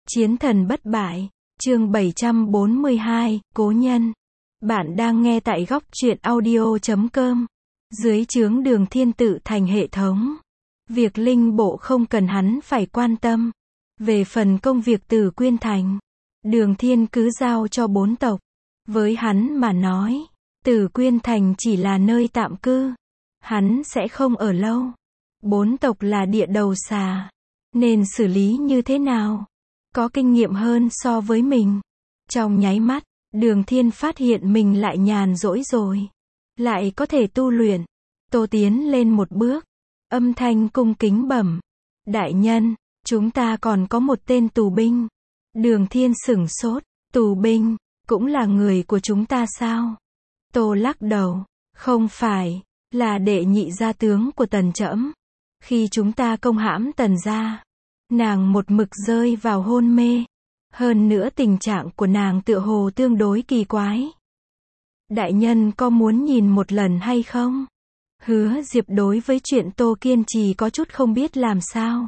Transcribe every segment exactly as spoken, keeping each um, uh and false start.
Chiến thần bất bại, chương bảy trăm bốn mươi hai, Cố nhân. Bạn đang nghe tại góc truyện audio chấm com. Dưới trướng Đường Thiên tự thành hệ thống. Việc linh bộ không cần hắn phải quan tâm. Về phần công việc Tử Quyên Thành, Đường Thiên cứ giao cho bốn tộc. Với hắn mà nói, Tử Quyên Thành chỉ là nơi tạm cư. Hắn sẽ không ở lâu. Bốn tộc là địa đầu xà. Nên xử lý như thế nào? Có kinh nghiệm hơn so với mình. Trong nháy mắt, Đường Thiên phát hiện mình lại nhàn rỗi rồi. Lại có thể tu luyện. Tô tiến lên một bước. Âm thanh cung kính bẩm. Đại nhân, chúng ta còn có một tên tù binh. Đường Thiên sửng sốt. Tù binh, cũng là người của chúng ta sao? Tô lắc đầu. Không phải, là đệ nhị gia tướng của Tần trẫm. Khi chúng ta công hãm Tần gia, nàng một mực rơi vào hôn mê. Hơn nữa tình trạng của nàng tựa hồ tương đối kỳ quái. Đại nhân có muốn nhìn một lần hay không? Hứa Diệp đối với chuyện Tô kiên trì có chút không biết làm sao.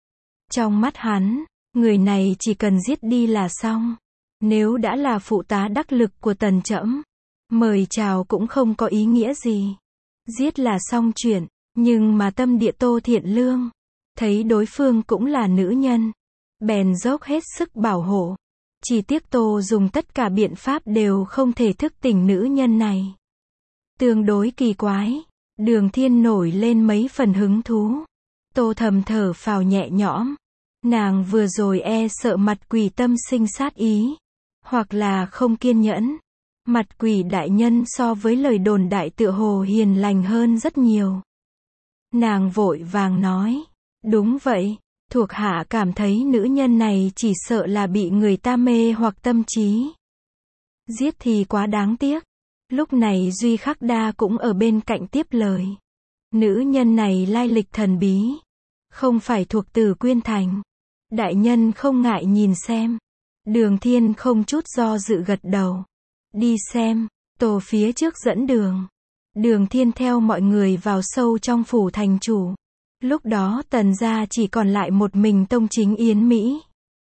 Trong mắt hắn, người này chỉ cần giết đi là xong. Nếu đã là phụ tá đắc lực của Tần trẫm, mời chào cũng không có ý nghĩa gì. Giết là xong chuyện, nhưng mà tâm địa Tô thiện lương. Thấy đối phương cũng là nữ nhân, bèn dốc hết sức bảo hộ. Chỉ tiếc Tô dùng tất cả biện pháp đều không thể thức tỉnh nữ nhân này. Tương đối kỳ quái, Đường Thiên nổi lên mấy phần hứng thú. Tô thầm thở phào nhẹ nhõm. Nàng vừa rồi e sợ mặt quỷ tâm sinh sát ý, hoặc là không kiên nhẫn. Mặt quỷ đại nhân so với lời đồn đại tựa hồ hiền lành hơn rất nhiều. Nàng vội vàng nói. Đúng vậy, thuộc hạ cảm thấy nữ nhân này chỉ sợ là bị người ta mê hoặc tâm trí. Giết thì quá đáng tiếc. Lúc này Duy Khắc Đa cũng ở bên cạnh tiếp lời. Nữ nhân này lai lịch thần bí, không phải thuộc Tử Quyên Thành. Đại nhân không ngại nhìn xem. Đường Thiên không chút do dự gật đầu. Đi xem. Tô phía trước dẫn đường. Đường Thiên theo mọi người vào sâu trong phủ thành chủ. Lúc đó Tần gia chỉ còn lại một mình tông chính Yến Mỹ.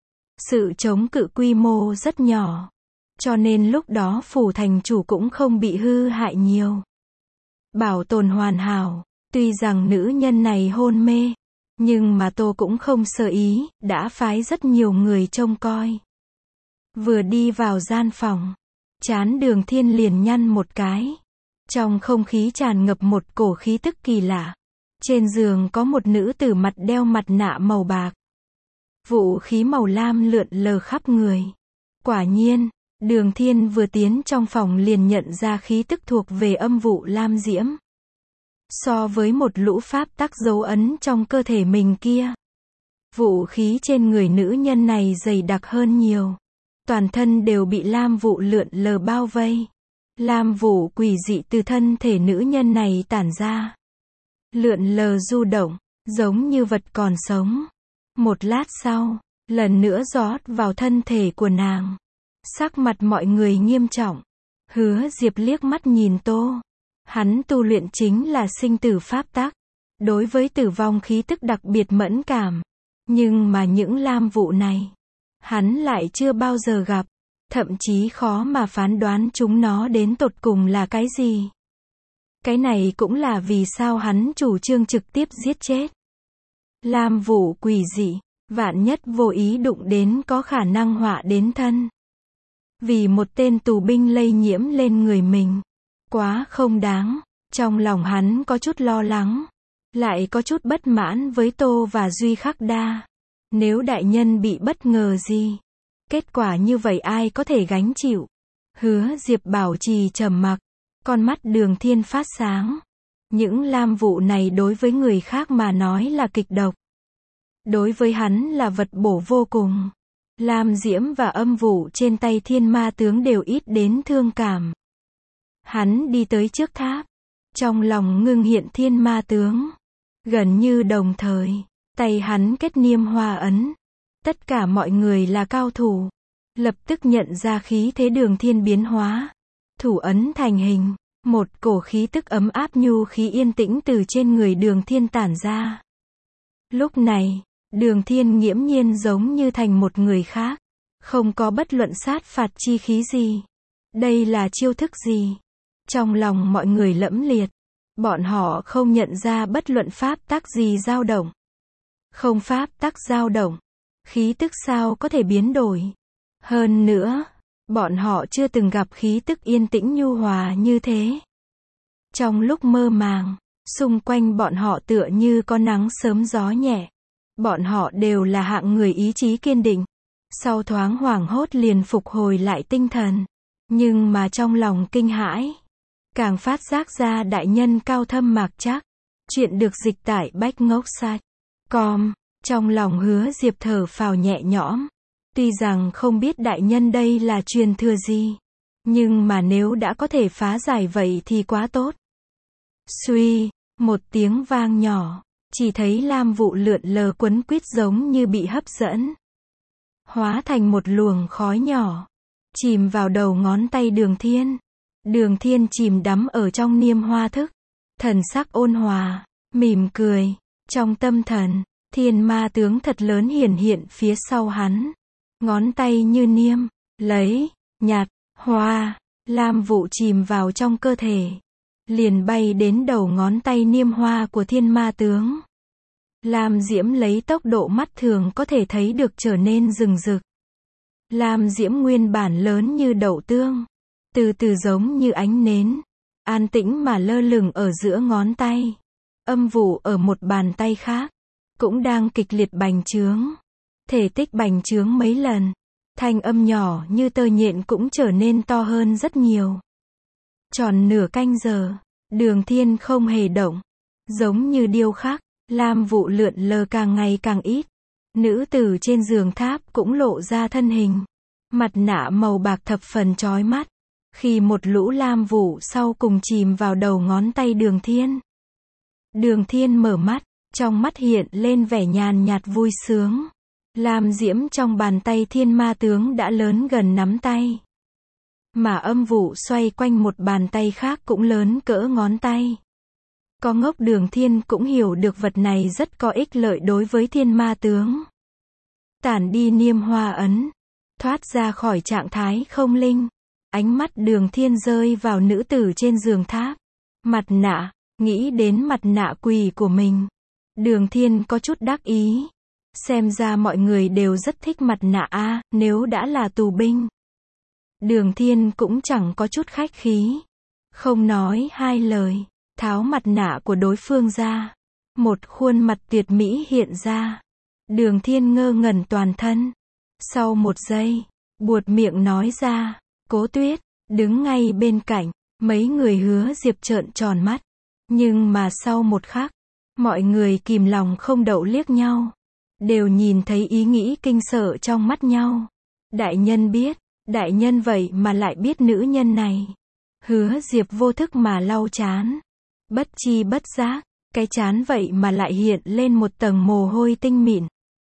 Sự chống cự quy mô rất nhỏ, cho nên lúc đó phủ thành chủ cũng không bị hư hại nhiều. Bảo tồn hoàn hảo, tuy rằng nữ nhân này hôn mê, nhưng mà Tô cũng không sơ ý, đã phái rất nhiều người trông coi. Vừa đi vào gian phòng, trán Đường Thiên liền nhăn một cái. Trong không khí tràn ngập một cổ khí tức kỳ lạ. Trên giường có một nữ tử mặt đeo mặt nạ màu bạc. Vũ khí màu lam lượn lờ khắp người. Quả nhiên, Đường Thiên vừa tiến trong phòng liền nhận ra khí tức thuộc về âm vụ lam diễm. So với một lũ pháp tắc dấu ấn trong cơ thể mình kia, vũ khí trên người nữ nhân này dày đặc hơn nhiều. Toàn thân đều bị lam vụ lượn lờ bao vây. Lam vụ quỷ dị từ thân thể nữ nhân này tản ra. Lượn lờ du động, giống như vật còn sống. Một lát sau, lần nữa rót vào thân thể của nàng. Sắc mặt mọi người nghiêm trọng. Hứa Diệp liếc mắt nhìn Tô. Hắn tu luyện chính là sinh tử pháp tắc. Đối với tử vong khí tức đặc biệt mẫn cảm. Nhưng mà những lam vụ này, hắn lại chưa bao giờ gặp. Thậm chí khó mà phán đoán chúng nó đến tột cùng là cái gì. Cái này cũng là vì sao hắn chủ trương trực tiếp giết chết. Lam vụ quỷ dị, vạn nhất vô ý đụng đến có khả năng họa đến thân. Vì một tên tù binh lây nhiễm lên người mình. Quá không đáng. Trong lòng hắn có chút lo lắng. Lại có chút bất mãn với Tô và Duy Khắc Đa. Nếu đại nhân bị bất ngờ gì, kết quả như vậy ai có thể gánh chịu. Hứa Diệp bảo trì trầm mặc. Con mắt Đường Thiên phát sáng. Những lam vụ này đối với người khác mà nói là kịch độc. Đối với hắn là vật bổ vô cùng. Lam diễm và âm vụ trên tay Thiên Ma tướng đều ít đến thương cảm. Hắn đi tới trước tháp. Trong lòng ngưng hiện Thiên Ma tướng. Gần như đồng thời, tay hắn kết niêm hoa ấn. Tất cả mọi người là cao thủ. Lập tức nhận ra khí thế Đường Thiên biến hóa. Thủ ấn thành hình. Một cổ khí tức ấm áp nhu khí yên tĩnh từ trên người Đường Thiên tản ra. Lúc này, Đường Thiên nghiễm nhiên giống như thành một người khác. Không có bất luận sát phạt chi khí gì. Đây là chiêu thức gì? Trong lòng mọi người lẫm liệt. Bọn họ không nhận ra bất luận pháp tắc gì dao động. Không pháp tắc dao động. Khí tức sao có thể biến đổi? Hơn nữa, bọn họ chưa từng gặp khí tức yên tĩnh nhu hòa như thế. Trong lúc mơ màng, xung quanh bọn họ tựa như có nắng sớm gió nhẹ. Bọn họ đều là hạng người ý chí kiên định. Sau thoáng hoảng hốt liền phục hồi lại tinh thần. Nhưng mà trong lòng kinh hãi, càng phát giác ra đại nhân cao thâm mạc chắc. Chuyện được dịch tại bách ngốc site com. Trong lòng Hứa Diệp thở phào nhẹ nhõm. Tuy rằng không biết đại nhân đây là truyền thừa gì, nhưng mà nếu đã có thể phá giải vậy thì quá tốt. Suy, một tiếng vang nhỏ, chỉ thấy lam vụ lượn lờ quấn quýt giống như bị hấp dẫn. Hóa thành một luồng khói nhỏ, chìm vào đầu ngón tay Đường Thiên. Đường Thiên chìm đắm ở trong niêm hoa thức, thần sắc ôn hòa, mỉm cười. Trong tâm thần, thiên ma tướng thật lớn hiển hiện phía sau hắn. Ngón tay như niêm, lấy, nhạt, hoa, lam vụ chìm vào trong cơ thể. Liền bay đến đầu ngón tay niêm hoa của thiên ma tướng. Lam diễm lấy tốc độ mắt thường có thể thấy được trở nên rừng rực. Lam diễm nguyên bản lớn như đậu tương, từ từ giống như ánh nến, an tĩnh mà lơ lửng ở giữa ngón tay. Âm vụ ở một bàn tay khác, cũng đang kịch liệt bành trướng. Thể tích bành trướng mấy lần, thanh âm nhỏ như tơ nhện cũng trở nên to hơn rất nhiều. Tròn nửa canh giờ, Đường Thiên không hề động, giống như điêu khắc. Lam vụ lượn lờ càng ngày càng ít. Nữ tử trên giường tháp cũng lộ ra thân hình. Mặt nạ màu bạc thập phần chói mắt. Khi một lũ lam vụ sau cùng chìm vào đầu ngón tay Đường Thiên. Đường Thiên mở mắt, trong mắt hiện lên vẻ nhàn nhạt vui sướng. Lam diễm trong bàn tay thiên ma tướng đã lớn gần nắm tay. Mà âm vụ xoay quanh một bàn tay khác cũng lớn cỡ ngón tay. Có ngốc Đường Thiên cũng hiểu được vật này rất có ích lợi đối với thiên ma tướng. Tản đi niêm hoa ấn, thoát ra khỏi trạng thái không linh. Ánh mắt Đường Thiên rơi vào nữ tử trên giường tháp. Mặt nạ, nghĩ đến mặt nạ quỷ của mình. Đường Thiên có chút đắc ý. Xem ra mọi người đều rất thích mặt nạ a, nếu đã là tù binh. Đường Thiên cũng chẳng có chút khách khí. Không nói hai lời, tháo mặt nạ của đối phương ra. Một khuôn mặt tuyệt mỹ hiện ra. Đường Thiên ngơ ngẩn toàn thân. Sau một giây, buột miệng nói ra, Cố Tuyết, đứng ngay bên cạnh. Mấy người Hứa Diệp trợn tròn mắt. Nhưng mà sau một khắc, mọi người kìm lòng không đậu liếc nhau. Đều nhìn thấy ý nghĩ kinh sợ trong mắt nhau. Đại nhân biết, đại nhân vậy mà lại biết nữ nhân này. Hứa Diệp vô thức mà lau chán. Bất chi bất giác, cái chán vậy mà lại hiện lên một tầng mồ hôi tinh mịn.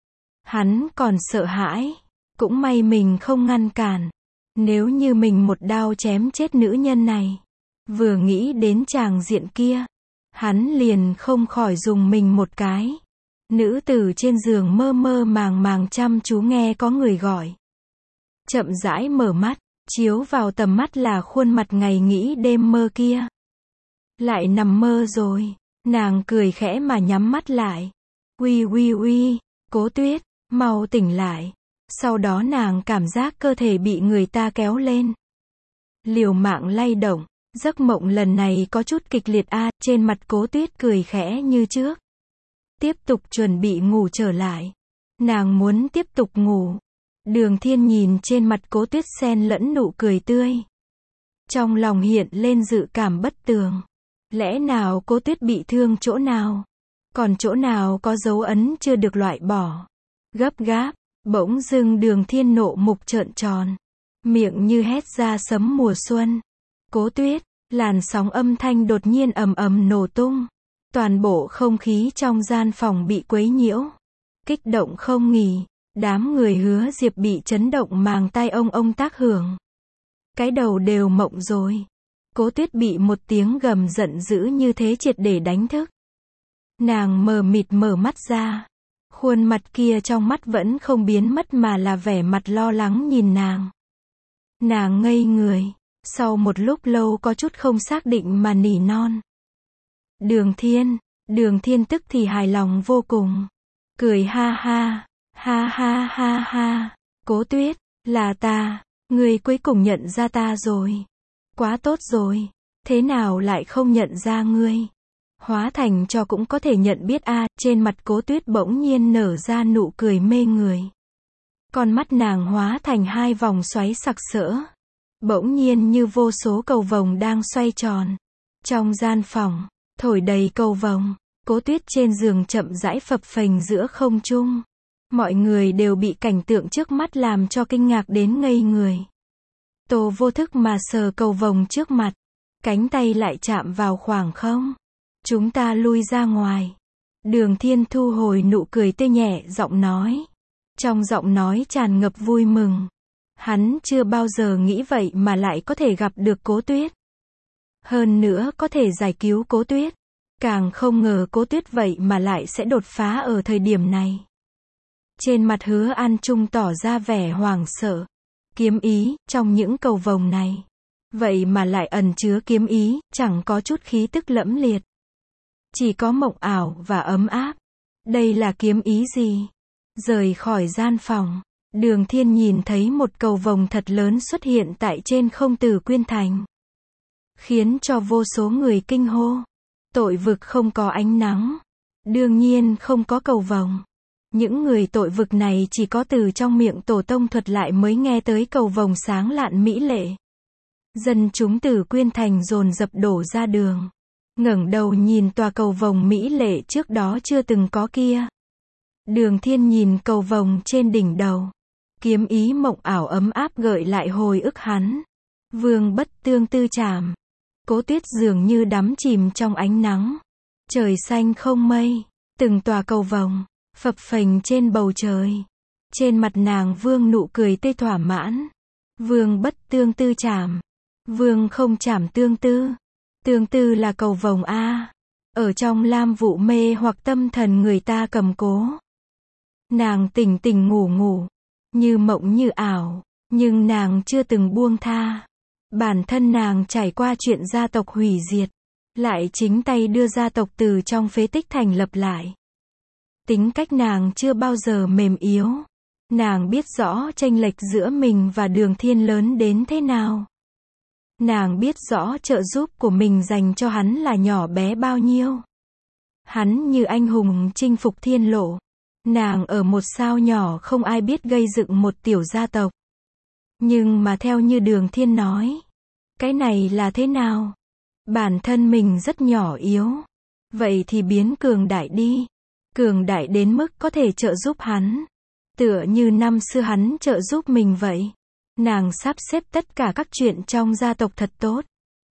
Hắn còn sợ hãi. Cũng may mình không ngăn cản. Nếu như mình một đao chém chết nữ nhân này. Vừa nghĩ đến tràng diện kia, hắn liền không khỏi dùng mình một cái. Nữ tử trên giường mơ mơ màng màng chăm chú nghe có người gọi. Chậm rãi mở mắt, chiếu vào tầm mắt là khuôn mặt ngày nghĩ đêm mơ kia. Lại nằm mơ rồi, nàng cười khẽ mà nhắm mắt lại. Uy uy uy, Cố Tuyết, mau tỉnh lại. Sau đó nàng cảm giác cơ thể bị người ta kéo lên. Liều mạng lay động, giấc mộng lần này có chút kịch liệt a, trên mặt Cố Tuyết cười khẽ như trước. Tiếp tục chuẩn bị ngủ trở lại. Nàng muốn tiếp tục ngủ. Đường Thiên nhìn trên mặt Cố Tuyết xen lẫn nụ cười tươi. Trong lòng hiện lên dự cảm bất tường. Lẽ nào Cố Tuyết bị thương chỗ nào? Còn chỗ nào có dấu ấn chưa được loại bỏ? Gấp gáp, bỗng dưng Đường Thiên nộ mục trợn tròn. Miệng như hét ra sấm mùa xuân. Cố Tuyết, làn sóng âm thanh đột nhiên ầm ầm nổ tung. Toàn bộ không khí trong gian phòng bị quấy nhiễu. Kích động không nghỉ. Đám người Hứa Diệp bị chấn động màng tai ông ông tác hưởng. Cái đầu đều mộng rồi. Cố Tuyết bị một tiếng gầm giận dữ như thế triệt để đánh thức. Nàng mờ mịt mở mắt ra. Khuôn mặt kia trong mắt vẫn không biến mất mà là vẻ mặt lo lắng nhìn nàng. Nàng ngây người, sau một lúc lâu có chút không xác định mà nỉ non. Đường Thiên, Đường Thiên tức thì hài lòng vô cùng. Cười ha ha, ha ha ha ha, Cố Tuyết, là ta, ngươi cuối cùng nhận ra ta rồi. Quá tốt rồi, thế nào lại không nhận ra ngươi? Hóa thành cho cũng có thể nhận biết a. Trên mặt Cố Tuyết bỗng nhiên nở ra nụ cười mê người. Con mắt nàng hóa thành hai vòng xoáy sặc sỡ. Bỗng nhiên như vô số cầu vồng đang xoay tròn. Trong gian phòng, thổi đầy cầu vồng, Cố Tuyết trên giường chậm rãi phập phềnh giữa không trung. Mọi người đều bị cảnh tượng trước mắt làm cho kinh ngạc đến ngây người. Tô vô thức mà sờ cầu vồng trước mặt, cánh tay lại chạm vào khoảng không. Chúng ta lui ra ngoài. Đường Thiên thu hồi nụ cười tươi nhẹ giọng nói. Trong giọng nói tràn ngập vui mừng. Hắn chưa bao giờ nghĩ vậy mà lại có thể gặp được Cố Tuyết. Hơn nữa có thể giải cứu Cố Tuyết. Càng không ngờ Cố Tuyết vậy mà lại sẽ đột phá ở thời điểm này. Trên mặt Hứa An Trung tỏ ra vẻ hoảng sợ. Kiếm ý, trong những cầu vồng này. Vậy mà lại ẩn chứa kiếm ý, chẳng có chút khí tức lẫm liệt. Chỉ có mộng ảo và ấm áp. Đây là kiếm ý gì? Rời khỏi gian phòng, Đường Thiên nhìn thấy một cầu vồng thật lớn xuất hiện tại trên không Tử Quyên Thành. Khiến cho vô số người kinh hô. Tội vực không có ánh nắng. Đương nhiên không có cầu vồng. Những người tội vực này chỉ có từ trong miệng tổ tông thuật lại mới nghe tới cầu vồng sáng lạn mỹ lệ. Dân chúng Tử Quyên Thành dồn dập đổ ra đường. Ngẩng đầu nhìn tòa cầu vồng mỹ lệ trước đó chưa từng có kia. Đường Thiên nhìn cầu vồng trên đỉnh đầu. Kiếm ý mộng ảo ấm áp gợi lại hồi ức hắn. Vương bất tương tư trảm. Cố Tuyết dường như đắm chìm trong ánh nắng. Trời xanh không mây. Từng tòa cầu vồng phập phềnh trên bầu trời. Trên mặt nàng vương nụ cười tươi thỏa mãn. Vương bất tương tư trảm. Vương không trảm tương tư. Tương tư là cầu vồng a. Ở trong lam vụ mê hoặc tâm thần người ta cầm cố. Nàng tỉnh tỉnh ngủ ngủ. Như mộng như ảo. Nhưng nàng chưa từng buông tha. Bản thân nàng trải qua chuyện gia tộc hủy diệt. Lại chính tay đưa gia tộc từ trong phế tích thành lập lại. Tính cách nàng chưa bao giờ mềm yếu. Nàng biết rõ chênh lệch giữa mình và Đường Thiên lớn đến thế nào. Nàng biết rõ trợ giúp của mình dành cho hắn là nhỏ bé bao nhiêu. Hắn như anh hùng chinh phục thiên lộ. Nàng ở một sao nhỏ không ai biết gây dựng một tiểu gia tộc. Nhưng mà theo như Đường Thiên nói. Cái này là thế nào? Bản thân mình rất nhỏ yếu. Vậy thì biến cường đại đi. Cường đại đến mức có thể trợ giúp hắn. Tựa như năm xưa hắn trợ giúp mình vậy. Nàng sắp xếp tất cả các chuyện trong gia tộc thật tốt.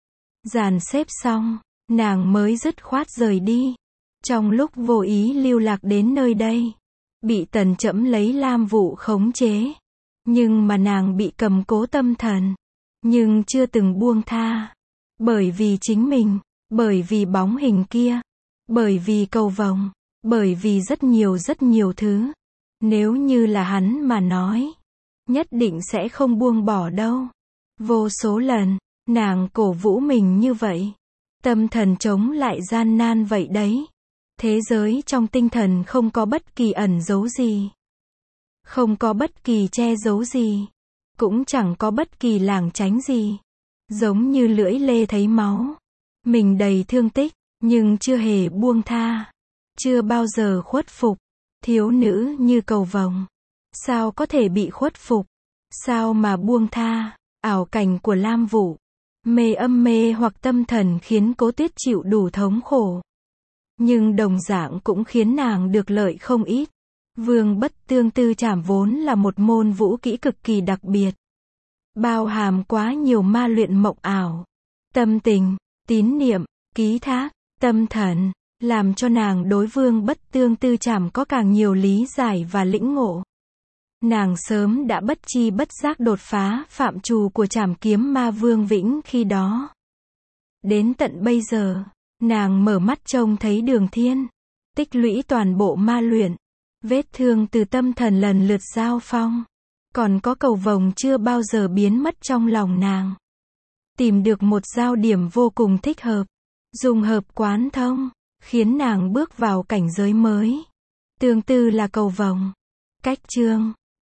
Dàn xếp xong, nàng mới dứt khoát rời đi. Trong lúc vô ý lưu lạc đến nơi đây. Bị Tần Trẫm lấy lam vụ khống chế. Nhưng mà nàng bị cầm cố tâm thần. Nhưng chưa từng buông tha. Bởi vì chính mình. Bởi vì bóng hình kia. Bởi vì cầu vồng. Bởi vì rất nhiều rất nhiều thứ. Nếu như là hắn mà nói. Nhất định sẽ không buông bỏ đâu. Vô số lần, nàng cổ vũ mình như vậy. Tâm thần chống lại gian nan vậy đấy. Thế giới trong tinh thần không có bất kỳ ẩn giấu gì. Không có bất kỳ che giấu gì. Cũng chẳng có bất kỳ lảng tránh gì. Giống như lưỡi lê thấy máu. Mình đầy thương tích, nhưng chưa hề buông tha. Chưa bao giờ khuất phục. Thiếu nữ như cầu vồng. Sao có thể bị khuất phục? Sao mà buông tha? Ảo cảnh của lam vụ. Mê âm mê hoặc tâm thần khiến Cố Tuyết chịu đủ thống khổ. Nhưng đồng dạng cũng khiến nàng được lợi không ít. Vương bất tương tư trảm vốn là một môn vũ kỹ cực kỳ đặc biệt. Bao hàm quá nhiều ma luyện mộng ảo. Tâm tình, tín niệm, ký thác, tâm thần. Làm cho nàng đối vương bất tương tư trảm có càng nhiều lý giải và lĩnh ngộ. Nàng sớm đã bất chi bất giác đột phá phạm trù của trảm kiếm ma vương vĩnh khi đó. Đến tận bây giờ, nàng mở mắt trông thấy Đường Thiên. Tích lũy toàn bộ ma luyện. Vết thương từ tâm thần lần lượt giao phong. Còn có cầu vồng chưa bao giờ biến mất trong lòng nàng. Tìm được một giao điểm vô cùng thích hợp. Dùng hợp quán thông. Khiến nàng bước vào cảnh giới mới. Tương tự là cầu vồng. Cách chương